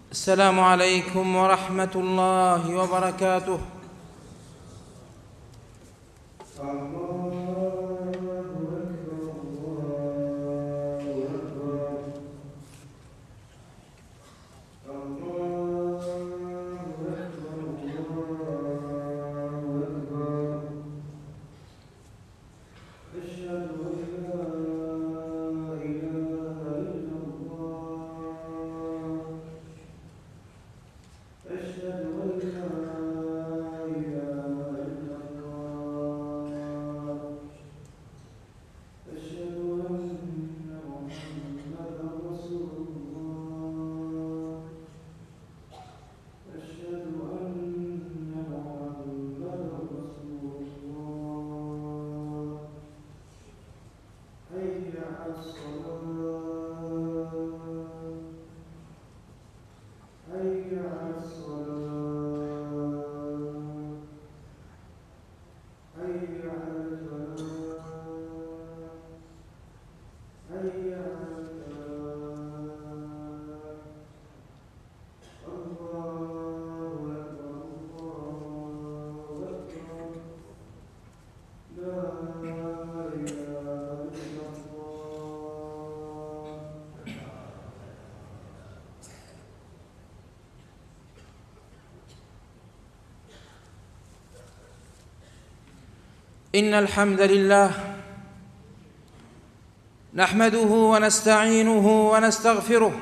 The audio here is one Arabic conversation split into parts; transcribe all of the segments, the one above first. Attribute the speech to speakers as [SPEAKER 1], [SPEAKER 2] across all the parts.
[SPEAKER 1] السلام عليكم ورحمة الله وبركاته. إن الحمد لله نحمده ونستعينه ونستغفره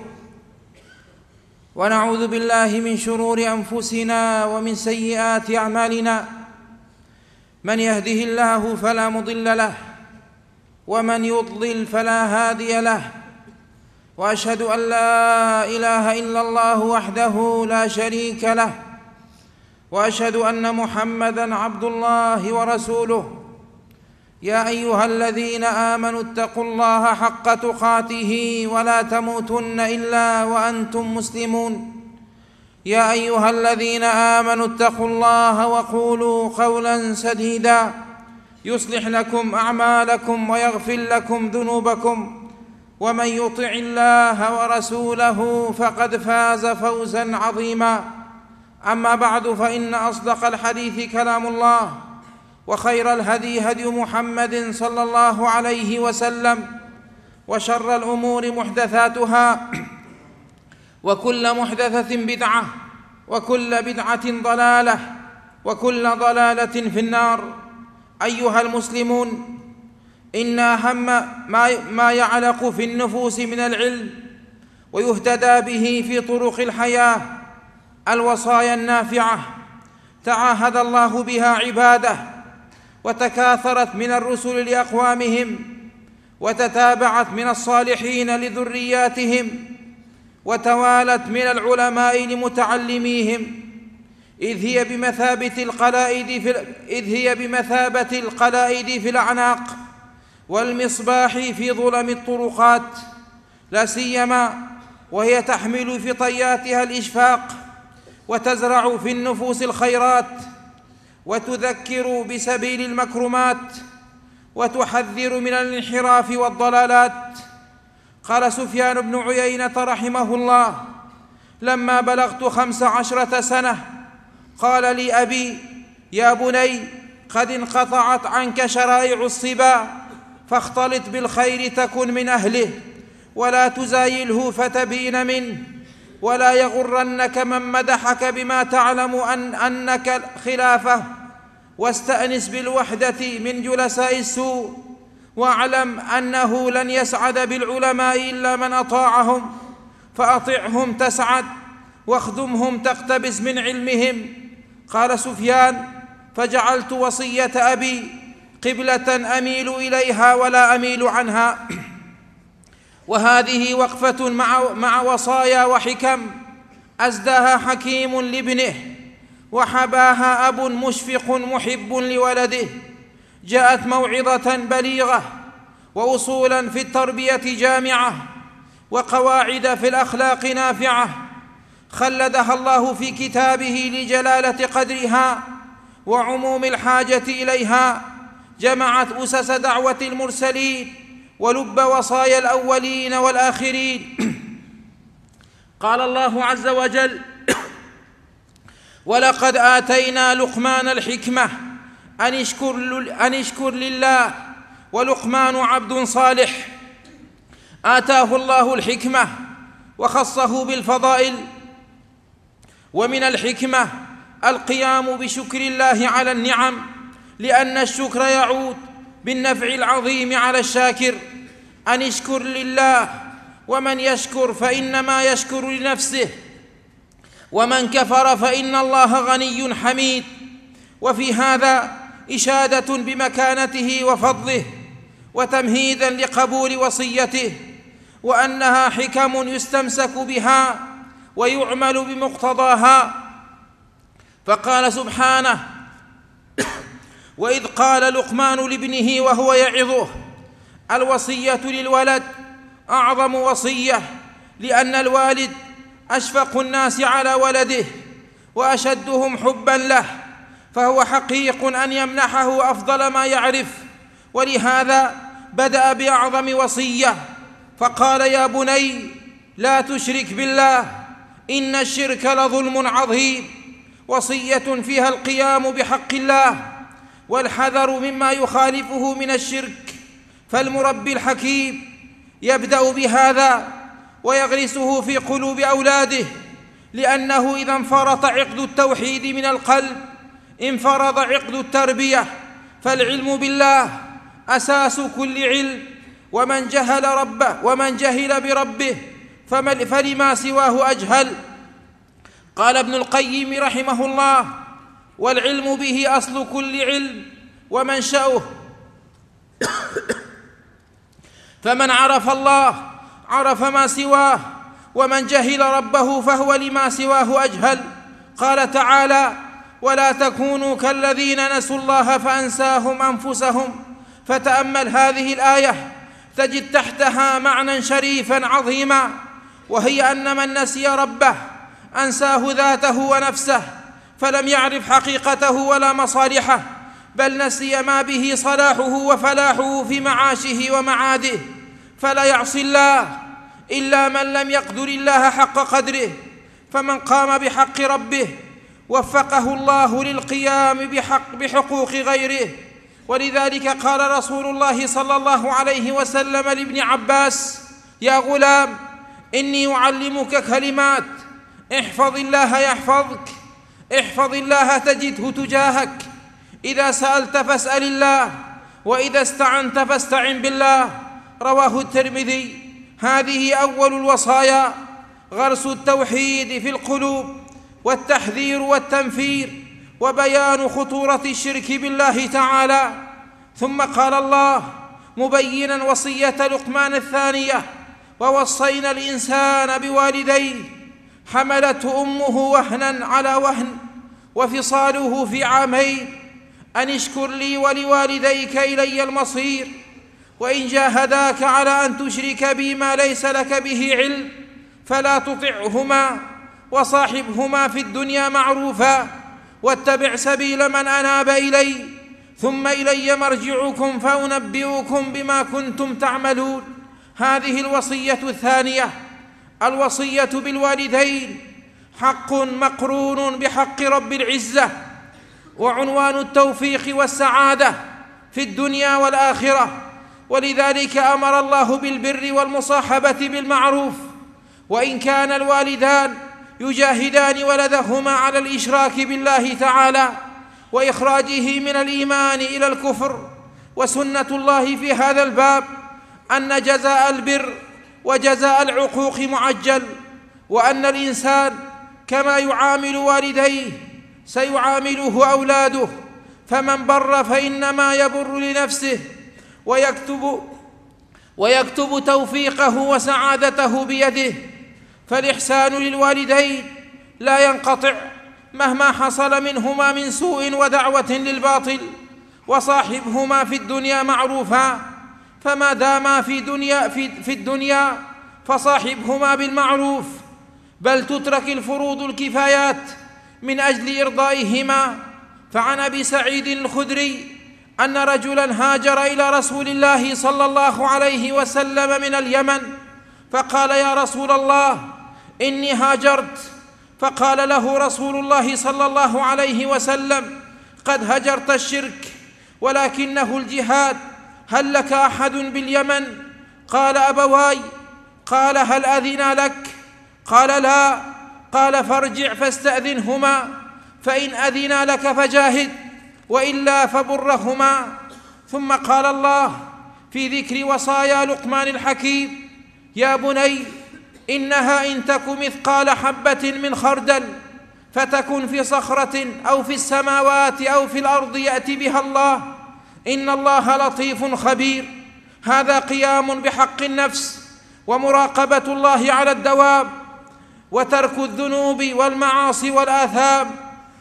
[SPEAKER 1] ونعوذ بالله من شرور أنفسنا ومن سيئات أعمالنا. من يهده الله فلا مضل له ومن يضلل فلا هادي له، وأشهد أن لا إله إلا الله وحده لا شريك له، وأشهد أن محمدًا عبد الله ورسوله. يا أيها الذين آمنوا اتقوا الله حق تقاته ولا تموتن إلا وأنتم مسلمون. يا أيها الذين آمنوا اتقوا الله وقولوا قولا سديدا يصلح لكم أعمالكم ويغفر لكم ذنوبكم، ومن يطع الله ورسوله فقد فاز فوزا عظيما. أما بعد، فإن أصدق الحديث كلام الله، وخير الهدي هدي محمد صلى الله عليه وسلم، وشر الأمور محدثاتها، وكل محدثة بدعة، وكل بدعة ضلالة، وكل ضلالة في النار. أيها المسلمون، إن أهم ما يعلق في النفوس من العلم ويهتدى به في طرق الحياة الوصايا النافعة تعاهد الله بها عباده، وتكاثرت من الرسل لأقوامهم، وتتابعت من الصالحين لذرياتهم، وتوالت من العلماء لمتعلميهم، إذ هي بمثابة القلائد في الأعناق والمصباح في ظلم الطرقات، لا سيما وهي تحمل في طياتها الإشفاق، وتزرع في النفوس الخيرات، وتذكر بسبيل المكرمات، وتحذر من الانحراف والضلالات. قال سفيان بن عيينة رحمه الله: لما بلغت 15 سنة قال لي أبي: يا بني، قد انقطعت عنك شرائع الصبا، فاختلط بالخير تكن من أهله، ولا تزايله فتبين منه، ولا يغرنك من مدحك بما تعلم أنك خلافه، واستأنس بالوحدة من جلساء السوء، واعلم أنه لن يسعد بالعلماء إلا من أطاعهم، فأطعهم تسعد، واخدمهم تقتبس من علمهم. قال سفيان: فجعلت وصية أبي قبلة أميل إليها ولا أميل عنها. وهذه وقفة مع وصايا وحكم أزداها حكيم لابنه، وحباها أب مشفق محب لولده. جاءت موعظة بليغة، وأصولا في التربية جامعة، وقواعد في الأخلاق نافعة، خلدها الله في كتابه لجلالة قدرها وعموم الحاجة إليها. جمعت أسس دعوة المرسلين ولب وصايا الأولين والآخرين. قال الله عز وجل: ولقد آتينا لقمان الحكمة أن اشكر لله. ولقمان عبد صالح آتاه الله الحكمة وخصه بالفضائل. ومن الحكمة القيام بشكر الله على النعم، لأن الشكر يعود بالنفع العظيم على الشاكر. أن اشكر لله، ومن يشكر فإنما يشكر لنفسه، ومن كفر فإن الله غني حميد. وفي هذا إشادة بمكانته وفضله، وتمهيدا لقبول وصيته، وأنها حكم يستمسك بها ويعمل بمقتضاها. فقال سبحانه: وإذ قال لقمان لابنه وهو يعظه. الوصية للولد أعظم وصية، لأن الوالد أشفق الناس على ولده وأشدهم حبا له، فهو حقيق أن يمنحه أفضل ما يعرف. ولهذا بدأ بأعظم وصية فقال: يا بني لا تشرك بالله إن الشرك لظلم عظيم. وصية فيها القيام بحق الله والحذر مما يخالفه من الشرك. فالمربي الحكيم يبدأ بهذا ويغرسه في قلوب أولاده، لأنه إذا انفرط عقد التوحيد من القلب انفرض عقد التربية. فالعلم بالله أساس كل علم، ومن جهل بربه فلما سواه أجهل. قال ابن القيم رحمه الله: والعلم به أصل كل علم ومنشأه. فمن عرف الله عرف ما سواه، ومن جهل ربه فهو لما سواه أجهل. قال تعالى: ولا تكونوا كالذين نسوا الله فأنساهم أنفسهم. فتأمل هذه الآية تجد تحتها معنى شريفا عظيما، وهي أن من نسي ربه أنساه ذاته ونفسه، فلم يعرف حقيقته ولا مصالحه، بل نسي ما به صلاحه وفلاحه في معاشه ومعاده. فلا يعصي الله إلا من لم يقدر الله حق قدره. فمن قام بحق ربه وفقه الله للقيام بحقوق غيره. ولذلك قال رسول الله صلى الله عليه وسلم لابن عباس: يا غلام إني أعلمك كلمات، احفظ الله يحفظك، احفظ الله تجده تجاهك، إذا سألت فاسأل الله، وإذا استعنت فاستعن بالله. رواه الترمذي. هذه أول الوصايا: غرس التوحيد في القلوب، والتحذير والتنفير، وبيان خطورة الشرك بالله تعالى. ثم قال الله مبينا وصية لقمان الثانية: ووصينا الإنسان بوالديه حملته أمه وهنا على وهن وفصاله في عامين أن اشكر لي ولوالديك إلي المصير. وإن جاهداك على أن تشرك بي ما ليس لك به علم فلا تطعهما، وصاحبهما في الدنيا معروفا، واتبع سبيل من أناب إلي، ثم إلي مرجعكم فأنبئكم بما كنتم تعملون. هذه الوصية الثانية. الوصية بالوالدين حق مقرون بحق رب العزة، وعنوان التوفيق والسعادة في الدنيا والآخرة. ولذلك أمر الله بالبر والمصاحبة بالمعروف. وإن كان الوالدان يجاهدان ولدهما على الإشراك بالله تعالى وإخراجه من الإيمان إلى الكفر، وسنة الله في هذا الباب أن جزاء البر وجزاء العقوق معجل، وأن الإنسان كما يعامل والديه سيعامله أولاده. فمن بر فإنما يبر لنفسه، ويكتب توفيقه وسعادته بيده. فالإحسان للوالدين لا ينقطع مهما حصل منهما من سوء ودعوة للباطل. وصاحبهما في الدنيا معروفا، فما داما في الدنيا فصاحبهما بالمعروف، بل تترك الفروض الكفايات من أجل إرضائهما. فعن أبي سعيد الخدري أن رجلا هاجر إلى رسول الله صلى الله عليه وسلم من اليمن، فقال: يا رسول الله إني هاجرت. فقال له رسول الله صلى الله عليه وسلم: قد هجرت الشرك ولكنه الجهاد، هل لك أحد باليمن؟ قال: أبواي. قال: هل أذن لك؟ قال: لا. قال: فارجع فاستأذنهما، فإن أذنا لك فجاهد، وإلا فبرهما. ثم قال الله في ذكر وصايا لقمان الحكيم: يا بني إنها إن تك مثقال حبة من خردل فتكن في صخرة أو في السماوات أو في الأرض يأتي بها الله، إن الله لطيف خبير. هذا قيام بحق النفس ومراقبة الله على الدوام وترك الذنوب والمعاصي والآثام.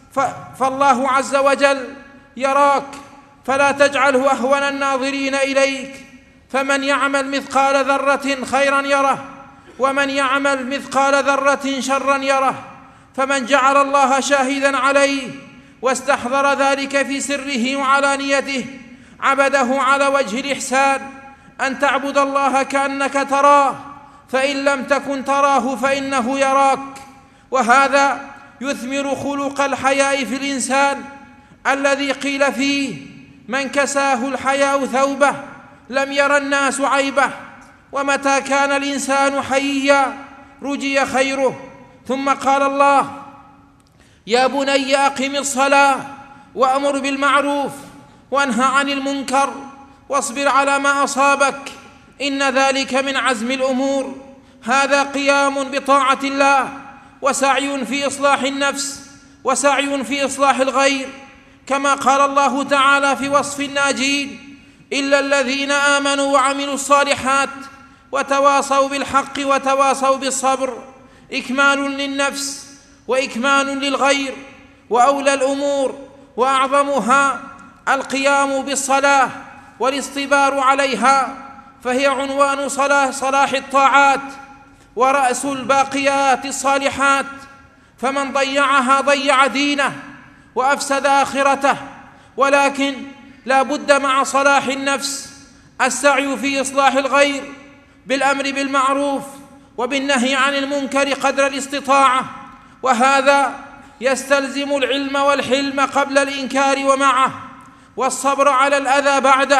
[SPEAKER 1] فالله عز وجل يراك، فلا تجعله أهون الناظرين إليك. فمن يعمل مثقال ذرة خيرا يره، ومن يعمل مثقال ذرة شرا يره. فمن جعل الله شاهدا عليه واستحضر ذلك في سره وعلانيته عبده على وجه الإحسان، أن تعبد الله كأنك تراه، فإن لم تكن تراه فإنه يراك. وهذا يثمر خلق الحياء في الإنسان الذي قيل فيه: من كساه الحياء ثوبه لم ير الناس عيبه. ومتى كان الإنسان حييا رجي خيره. ثم قال الله: يا بني أقم الصلاة وأمر بالمعروف وانهى عن المنكر واصبر على ما أصابك، إن ذلك من عزم الأمور. هذا قيام بطاعة الله وسعي في إصلاح النفس وسعي في إصلاح الغير، كما قال الله تعالى في وصف الناجين: إلا الذين آمنوا وعملوا الصالحات وتواصوا بالحق وتواصوا بالصبر. إكمال للنفس وإكمال للغير. وأولى الأمور وأعظمها القيام بالصلاة والاصطبار عليها، فهي عنوان صلاح الطاعات ورأس الباقيات الصالحات. فمن ضيعها ضيع دينه وأفسد آخرته. ولكن لا بد مع صلاح النفس السعي في إصلاح الغير بالأمر بالمعروف وبالنهي عن المنكر قدر الاستطاعة، وهذا يستلزم العلم والحلم قبل الإنكار ومعه، والصبر على الأذى بعده.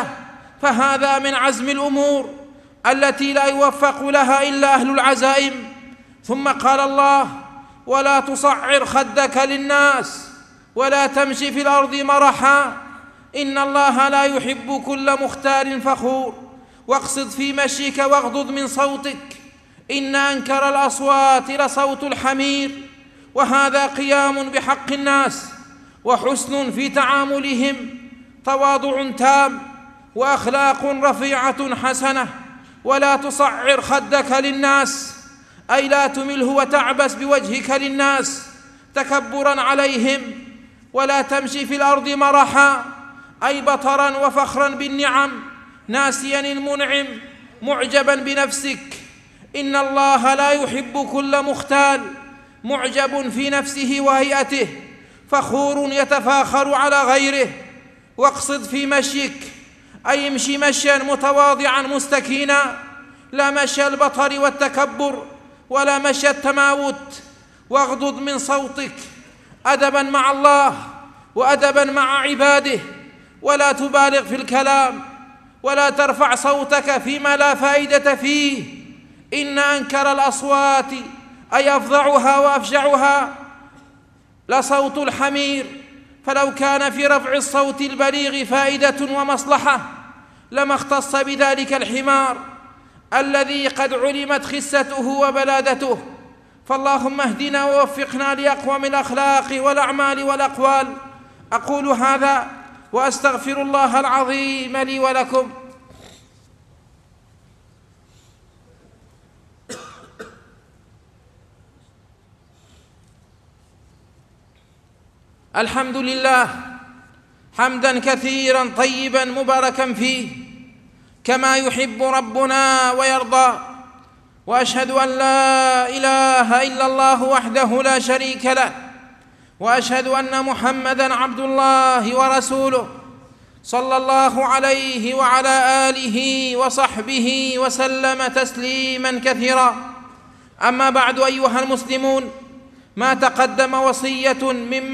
[SPEAKER 1] فهذا من عزم الأمور التي لا يوفق لها إلا أهل العزائم. ثم قال الله: ولا تصعر خدك للناس ولا تمشي في الأرض مرحا، إن الله لا يحب كل مختال فخور، واقصد في مشيك واغضض من صوتك، إن أنكر الأصوات لصوت الحمير. وهذا قيام بحق الناس وحسن في تعاملهم، تواضع تام وأخلاق رفيعة حسنة. ولا تصعر خدك للناس، أي لا تمله وتعبس بوجهك للناس تكبرا عليهم. ولا تمشي في الأرض مرحا، أي بطرا وفخرا بالنعم، ناسيا المنعم معجبا بنفسك. إن الله لا يحب كل مختال معجب في نفسه وهيئته، فخور يتفاخر على غيره. واقصد في مشيك، أي امشي مشيا متواضعا مستكينا، لا مشي البطر والتكبر ولا مشي التماوت. واغضض من صوتك، أدبا مع الله وأدبا مع عباده. ولا تبالغ في الكلام ولا ترفع صوتك فيما لا فائدة فيه. إن أنكر الأصوات، أي أفظعها وأفجعها، لصوت الحمير. فلو كان في رفع الصوت البليغ فائدة ومصلحة لما اختص بذلك الحمار الذي قد علمت خسته وبلادته. فاللهم اهدنا ووفقنا لأقوم الأخلاق والأعمال والأقوال. أقول هذا وأستغفر الله العظيم لي ولكم. الحمد لله حمدا كثيرا طيبا مباركا فيه كما يحب ربنا ويرضى. وأشهد أن لا إله إلا الله وحده لا شريك له، وأشهد أن محمدًا عبد الله ورسوله صلى الله عليه وعلى آله وصحبه وسلم تسليمًا كثيرا. أما بعد أيها المسلمون، ما تقدم وصية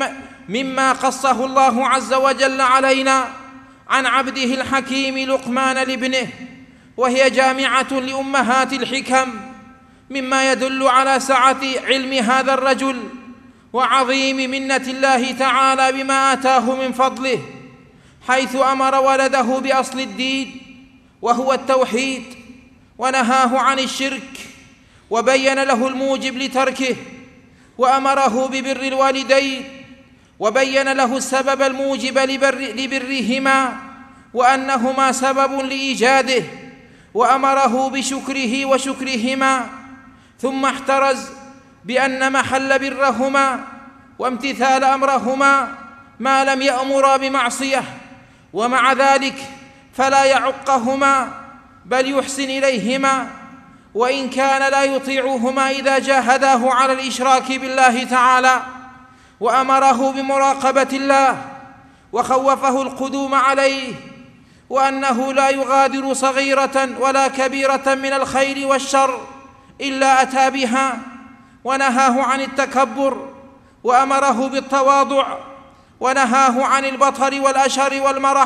[SPEAKER 1] مما قصه الله عز وجل علينا عن عبده الحكيم لقمان لابنه، وهي جامعة لأمهات الحكم، مما يدل على سعة علم هذا الرجل وعظيم منة الله تعالى بما آتاه من فضله، حيث أمر ولده بأصل الدين وهو التوحيد، ونهاه عن الشرك، وبين له الموجب لتركه، وأمره ببر الوالدين، وبين له السبب الموجب لبرهما وأنهما سبب لإيجاده، وأمره بشكره وشكرهما، ثم احترز بأن محل برهما وامتثال أمرهما ما لم يأمرا بمعصية، ومع ذلك فلا يعقهما بل يحسن إليهما، وإن كان لا يطيعهما إذا جاهداه على الإشراك بالله تعالى، وأمره بمراقبة الله، وخوفه القدوم عليه، وأنه لا يغادر صغيرة ولا كبيرة من الخير والشر إلا أتى بها، ونهاه عن التكبر، وأمره بالتواضع، ونهاه عن البطر والأشر والمرح،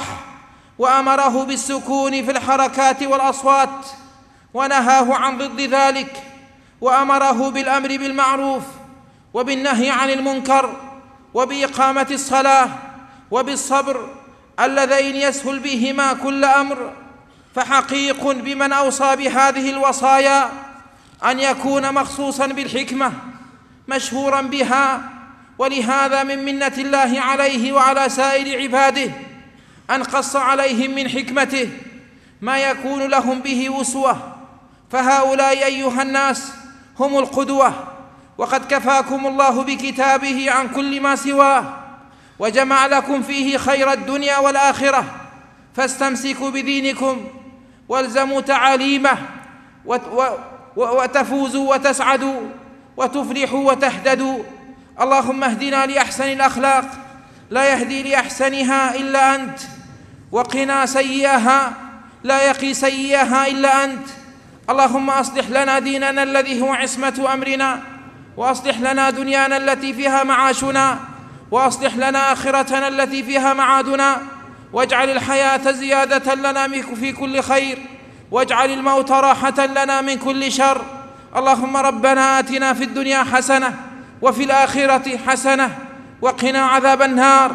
[SPEAKER 1] وأمره بالسكون في الحركات والأصوات، ونهاه عن ضد ذلك، وأمره بالأمر بالمعروف وبالنهي عن المنكر، وبإقامة الصلاة، وبالصبر اللذين يسهل بهما كل أمر. فحقيق بمن أوصى بهذه الوصايا أن يكون مخصوصا بالحكمة مشهورا بها، ولهذا من منة الله عليه وعلى سائر عباده أن قص عليهم من حكمته ما يكون لهم به أسوة، فهؤلاء أيها الناس هم القدوة، وقد كفاكم الله بكتابه عن كل ما سواه، وجمع لكم فيه خير الدنيا والآخرة، فاستمسكوا بدينكم والزموا تعاليمه وتفوزوا وتسعدوا وتفلحوا وتهتدوا. اللهم اهدنا لأحسن الأخلاق لا يهدي لأحسنها إلا أنت، وقنا سيئها لا يقي سيئها إلا أنت. اللهم أصلح لنا ديننا الذي هو عصمة أمرنا، وأصلح لنا دنيانا التي فيها معاشنا، وأصلح لنا آخرتنا التي فيها معادنا، واجعل الحياة زيادة لنا في كل خير، واجعل الموت راحة لنا من كل شر. اللهم ربنا آتنا في الدنيا حسنة وفي الآخرة حسنة وقنا عذاب النار.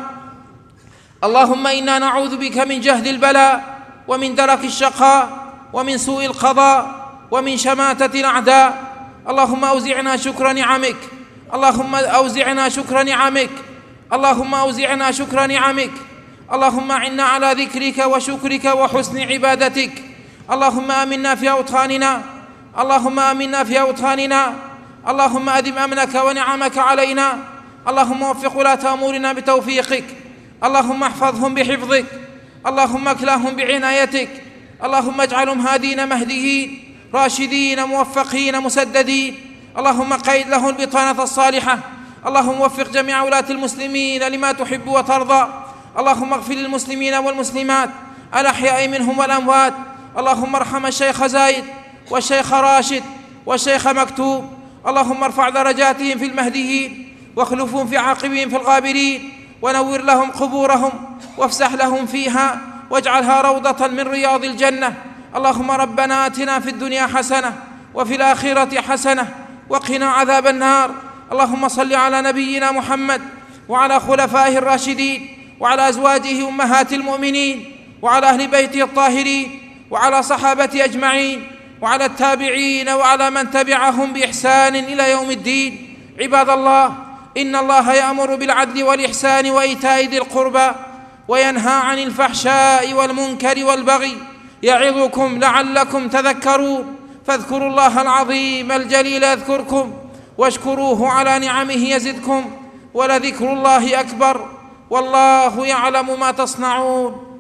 [SPEAKER 1] اللهم إنا نعوذ بك من جهد البلاء، ومن درك الشقاء، ومن سوء القضاء، ومن شماتة الأعداء. اللهم أوزعنا شكر نعمك، اللهم أوزعنا شكر نعمك، اللهم أوزعنا شكر نعمك. اللهم أعنا على ذكرك وشكرك وحسن عبادتك. اللهم آمنا في أوطاننا، اللهم آمنا في أوطاننا. اللهم أدم أمنك ونعمك علينا. اللهم وفق ولاة أمورنا بتوفيقك. اللهم احفظهم بحفظك. اللهم اكلهم بعنايتك. اللهم اجعلهم هادين مهديين راشدين موفقين مسددين. اللهم قيد لهم البطانة الصالحة. اللهم وفق جميع ولاة المسلمين لما تحب وترضى. اللهم اغفر للمسلمين والمسلمات الأحياء منهم والأموات. اللهم ارحم الشيخ زايد والشيخ راشد والشيخ مكتوب. اللهم ارفع درجاتهم في المهديين، واخلفهم في عاقبهم في الغابرين، ونور لهم قبورهم، وافسح لهم فيها، واجعلها روضة من رياض الجنة. اللهم ربنا آتنا في الدنيا حسنة وفي الآخرة حسنة وقنا عذاب النار. اللهم صل على نبينا محمد وعلى خلفائه الراشدين، وعلى أزواجه أمهات المؤمنين، وعلى أهل بيته الطاهرين، وعلى صحابته أجمعين، وعلى التابعين، وعلى من تبعهم بإحسان إلى يوم الدين. عباد الله، إن الله يأمر بالعدل والإحسان وإيتاء ذي القربى، وينهى عن الفحشاء والمنكر والبغي، يعظكم لعلكم تذكرون. فاذكروا الله العظيم الجليل يذكركم، واشكروه على نعمه يزدكم، ولذكر الله أكبر، والله يعلم ما تصنعون.